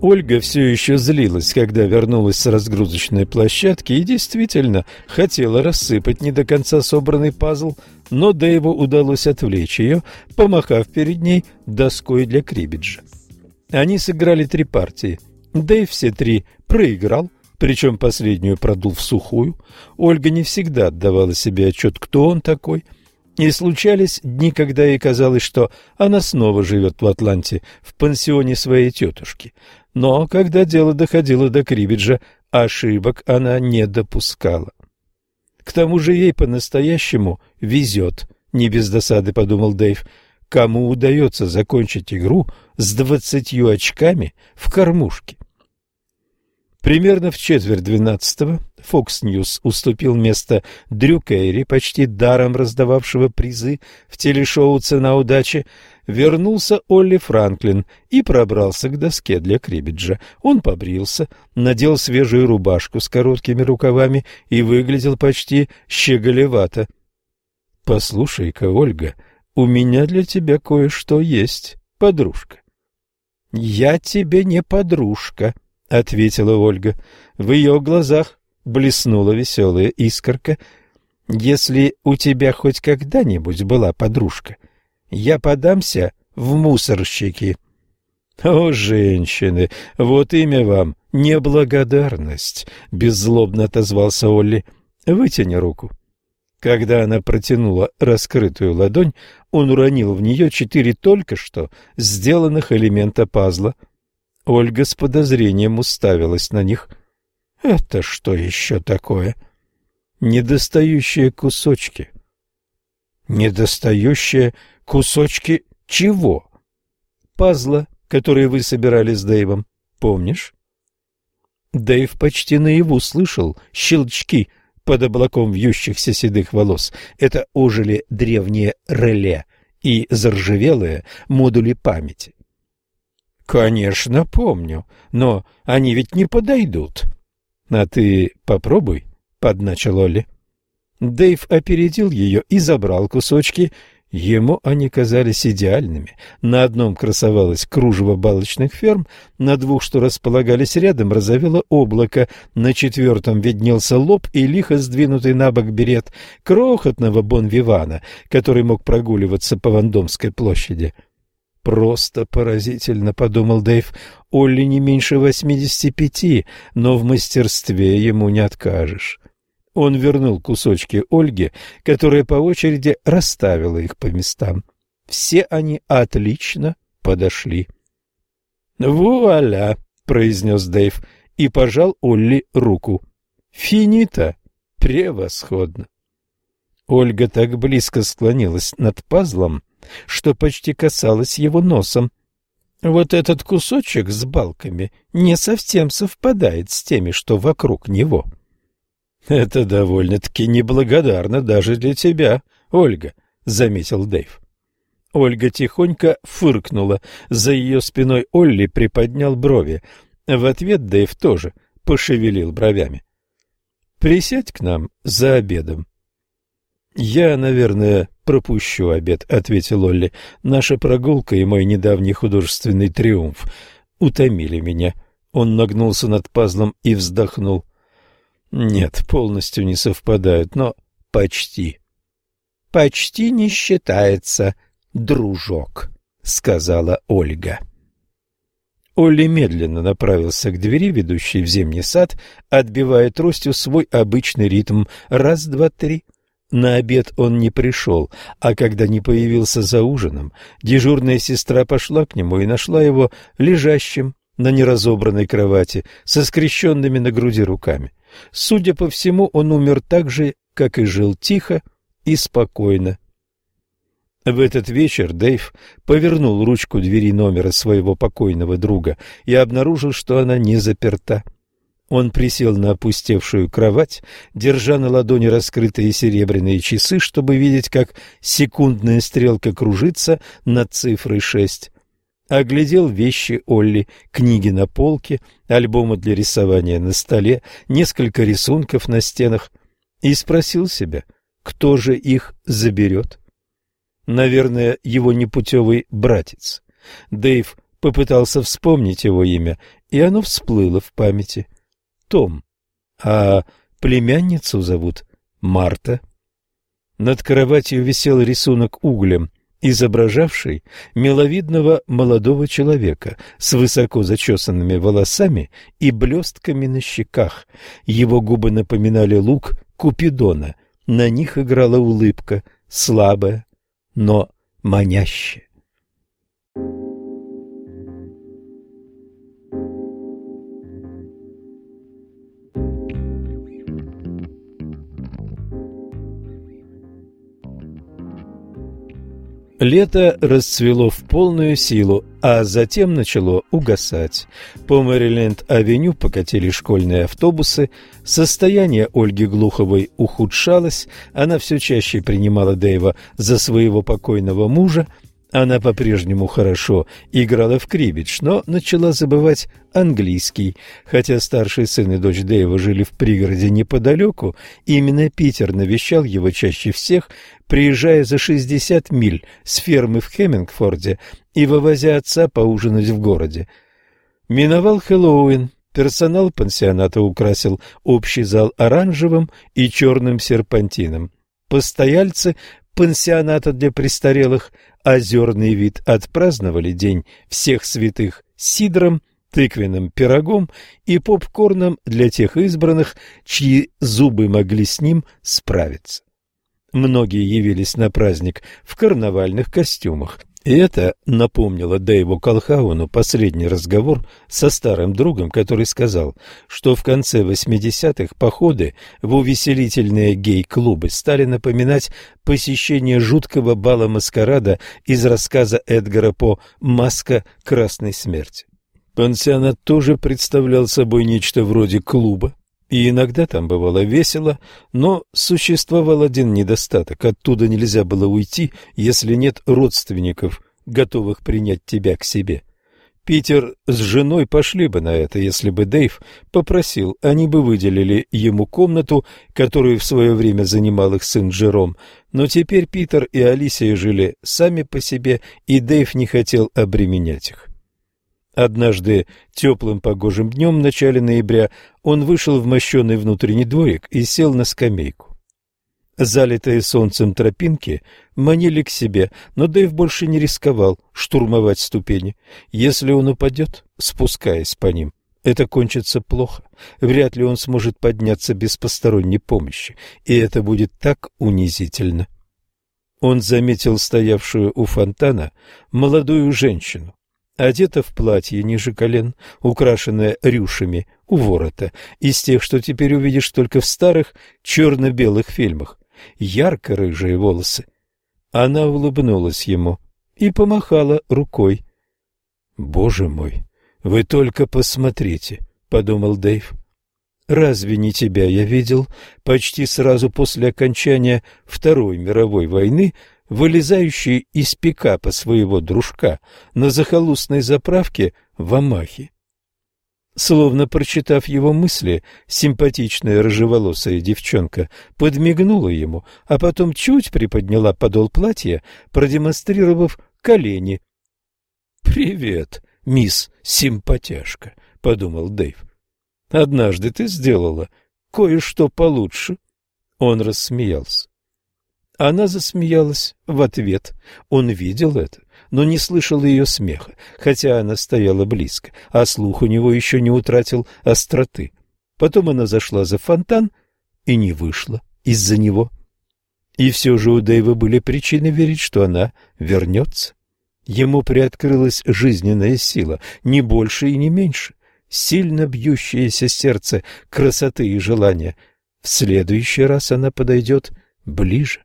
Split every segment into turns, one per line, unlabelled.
Ольга все еще злилась, когда вернулась с разгрузочной площадки и действительно хотела рассыпать не до конца собранный пазл, но Дэйву удалось отвлечь ее, помахав перед ней доской для криббиджа. Они сыграли 3 партии. Дэйв все 3 проиграл, причем последнюю продул в сухую. Ольга не всегда отдавала себе отчет, кто он такой. И случались дни, когда ей казалось, что она снова живет в Атланте, в пансионе своей тетушки. Но когда дело доходило до криббиджа, ошибок она не допускала. К тому же ей по-настоящему везет, не без досады подумал Дэйв, кому удается закончить игру с 20 очками в кормушке. Примерно в 11:45 Fox News уступил место Дрю Керри, почти даром раздававшего призы в телешоу «Цена удачи». Вернулся Олли Франклин и пробрался к доске для криббиджа. Он побрился, надел свежую рубашку с короткими рукавами и выглядел почти щеголевато. «Послушай-ка, Ольга, у меня для тебя кое-что есть, подружка». «Я тебе не подружка», — ответила Ольга. В ее глазах блеснула веселая искорка. «Если у тебя хоть когда-нибудь была подружка, я подамся в мусорщики». «О, женщины, вот имя вам неблагодарность», — беззлобно отозвался Олли. «Вытяни руку». Когда она протянула раскрытую ладонь, он уронил в нее 4 только что сделанных элемента пазла. Ольга с подозрением уставилась на них. «Это что еще такое?» «Недостающие кусочки». «Недостающие кусочки чего?» «Пазла, который вы собирали с Дэйвом, помнишь?» Дэйв почти наяву слышал щелчки под облаком вьющихся седых волос. Это ожили древние реле и заржавелые модули памяти. «Конечно, помню, но они ведь не подойдут». «А ты попробуй», — подначил Олли. Дэйв опередил ее и забрал кусочки. Ему они казались идеальными. На одном красовалось кружево балочных ферм, на 2, что располагались рядом, розовело облако, на 4 виднелся лоб и лихо сдвинутый на бок берет крохотного бон-вивана, который мог прогуливаться по Вандомской площади. «Просто поразительно», — подумал Дэйв. «Олли не меньше 85, но в мастерстве ему не откажешь». Он вернул кусочки Ольге, которая по очереди расставила их по местам. Все они отлично подошли. «Вуаля», — произнес Дэйв и пожал Олли руку. «Финита! Превосходно!» Ольга так близко склонилась над пазлом, что почти касалась его носом. «Вот этот кусочек с балками не совсем совпадает с теми, что вокруг него». «Это довольно-таки неблагодарно даже для тебя, Ольга», — заметил Дэйв. Ольга тихонько фыркнула. За ее спиной Олли приподнял брови. В ответ Дэйв тоже пошевелил бровями. «Присядь к нам за обедом». «Я, наверное, пропущу обед», — ответил Олли. «Наша прогулка и мой недавний художественный триумф утомили меня». Он нагнулся над пазлом и вздохнул. «Нет, полностью не совпадают, но почти». «Почти не считается, дружок», — сказала Ольга. Олли медленно направился к двери, ведущей в зимний сад, отбивая тростью свой обычный ритм. Раз, два, три. На обед он не пришел, а когда не появился за ужином, дежурная сестра пошла к нему и нашла его лежащим на неразобранной кровати со скрещенными на груди руками. Судя по всему, он умер так же, как и жил, тихо и спокойно. В этот вечер Дэйв повернул ручку двери номера своего покойного друга и обнаружил, что она не заперта. Он присел на опустевшую кровать, держа на ладони раскрытые серебряные часы, чтобы видеть, как секундная стрелка кружится над цифрой 6. Оглядел вещи Олли, книги на полке, альбомы для рисования на столе, несколько рисунков на стенах и спросил себя, кто же их заберет. Наверное, его непутевый братец. Дэйв попытался вспомнить его имя, и оно всплыло в памяти. Том. А племянницу зовут Марта. Над кроватью висел рисунок углем, изображавший миловидного молодого человека с высоко зачесанными волосами и блестками на щеках. Его губы напоминали лук Купидона, на них играла улыбка, слабая, но манящая. Лето расцвело в полную силу, а затем начало угасать. По Мэриленд-авеню покатили школьные автобусы. Состояние Ольги Глуховой ухудшалось. Она все чаще принимала Дэйва за своего покойного мужа. Она по-прежнему хорошо играла в крибидж, но начала забывать английский. Хотя старший сын и дочь Дэйва жили в пригороде неподалеку, именно Питер навещал его чаще всех, приезжая за 60 миль с фермы в Хеммингфорде и вывозя отца поужинать в городе. Миновал Хэллоуин. Персонал пансионата украсил общий зал оранжевым и черным серпантином. Постояльцы пансионата для престарелых «Озерный вид» отпраздновали День всех святых сидром, тыквенным пирогом и попкорном для тех избранных, чьи зубы могли с ним справиться. Многие явились на праздник в карнавальных костюмах, и это напомнило Дэйву Колхауну последний разговор со старым другом, который сказал, что в конце 80-х походы в увеселительные гей-клубы стали напоминать посещение жуткого бала-маскарада из рассказа Эдгара По «Маска красной смерти». Пансионат тоже представлял собой нечто вроде клуба, и иногда там бывало весело, но существовал один недостаток: оттуда нельзя было уйти, если нет родственников, готовых принять тебя к себе. Питер с женой пошли бы на это, если бы Дэйв попросил, они бы выделили ему комнату, которую в свое время занимал их сын Джером, но теперь Питер и Алисия жили сами по себе, и Дэйв не хотел обременять их. Однажды теплым погожим днем в начале ноября он вышел в мощеный внутренний дворик и сел на скамейку. Залитые солнцем тропинки манили к себе, но Дэйв больше не рисковал штурмовать ступени. Если он упадет, спускаясь по ним, это кончится плохо. Вряд ли он сможет подняться без посторонней помощи, и это будет так унизительно. Он заметил стоявшую у фонтана молодую женщину. Одета в платье ниже колен, украшенное рюшами у ворота, из тех, что теперь увидишь только в старых черно-белых фильмах, ярко-рыжие волосы. Она улыбнулась ему и помахала рукой. «Боже мой, вы только посмотрите», — подумал Дэйв. «Разве не тебя я видел почти сразу после окончания Второй мировой войны, вылезающий из пикапа своего дружка на захолустной заправке в Омахе?» Словно прочитав его мысли, симпатичная рыжеволосая девчонка подмигнула ему, а потом чуть приподняла подол платья, продемонстрировав колени. «Привет, мисс Симпатяшка», — подумал Дэйв. «Однажды ты сделала кое-что получше». Он рассмеялся. Она засмеялась в ответ. Он видел это, но не слышал ее смеха, хотя она стояла близко, а слух у него еще не утратил остроты. Потом она зашла за фонтан и не вышла из-за него. И все же у Дэйва были причины верить, что она вернется. Ему приоткрылась жизненная сила, не больше и не меньше, сильно бьющееся сердце красоты и желания. В следующий раз она подойдет ближе.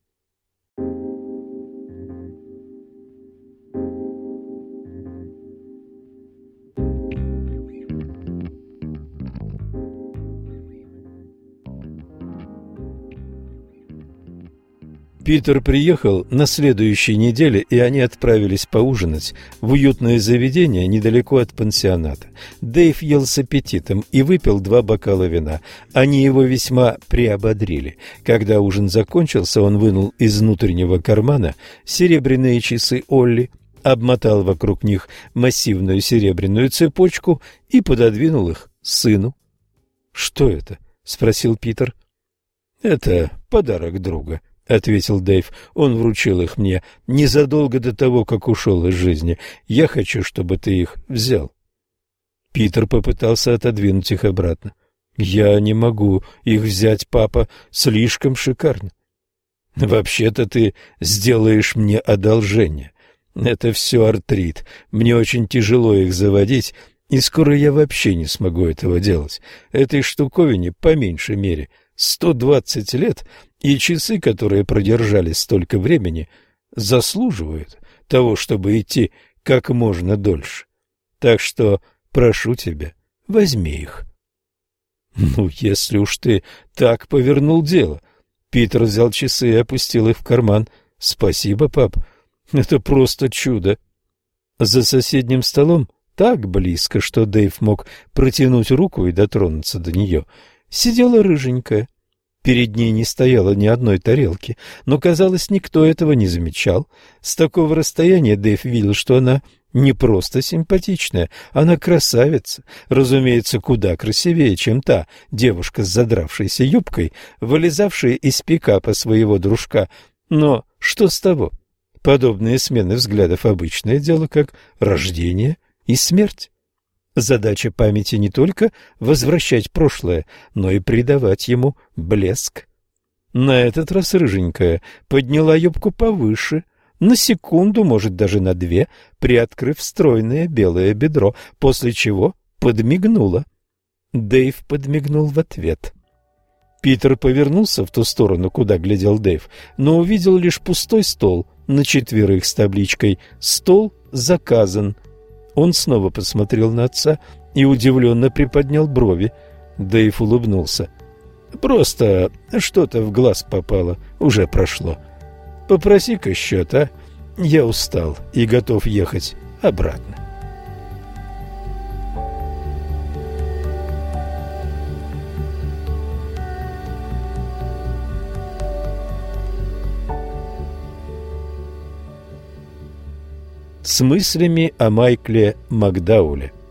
Питер приехал на следующей неделе, и они отправились поужинать в уютное заведение недалеко от пансионата. Дэйв ел с аппетитом и выпил 2 бокала вина. Они его весьма приободрили. Когда ужин закончился, он вынул из внутреннего кармана серебряные часы Олли, обмотал вокруг них массивную серебряную цепочку и пододвинул их сыну. — Что это? — спросил Питер. — Это подарок друга, — ответил Дэйв. — Он вручил их мне незадолго до того, как ушел из жизни. Я хочу, чтобы ты их взял. Питер попытался отодвинуть их обратно. — Я не могу их взять, папа, слишком шикарно. — Вообще-то ты сделаешь мне одолжение. Это все артрит. Мне очень тяжело их заводить, и скоро я вообще не смогу этого делать. Этой штуковине по меньшей мере 120 лет, и часы, которые продержались столько времени, заслуживают того, чтобы идти как можно дольше. Так что прошу тебя, возьми их. Ну, если уж ты так повернул дело. Питер взял часы и опустил их в карман. Спасибо, пап. Это просто чудо. За соседним столом, так близко, что Дэйв мог протянуть руку и дотронуться до нее, сидела рыженькая. Перед ней не стояло ни одной тарелки, но, казалось, никто этого не замечал. С такого расстояния Дэйв видел, что она не просто симпатичная, она красавица, разумеется, куда красивее, чем та девушка с задравшейся юбкой, вылезавшая из пикапа своего дружка. Но что с того? Подобные смены взглядов — обычное дело, как рождение и смерть. Задача памяти не только возвращать прошлое, но и придавать ему блеск. На этот раз рыженькая подняла юбку повыше, на секунду, может, даже на 2, приоткрыв стройное белое бедро, после чего подмигнула. Дэйв подмигнул в ответ. Питер повернулся в ту сторону, куда глядел Дэйв, но увидел лишь пустой стол на 4 с табличкой «Стол заказан». Он снова посмотрел на отца и удивленно приподнял брови. Дэйв улыбнулся. «Просто что-то в глаз попало, уже прошло. Попроси-ка счет, а? Я устал и готов ехать обратно». С мыслями о Майкле Макдауле.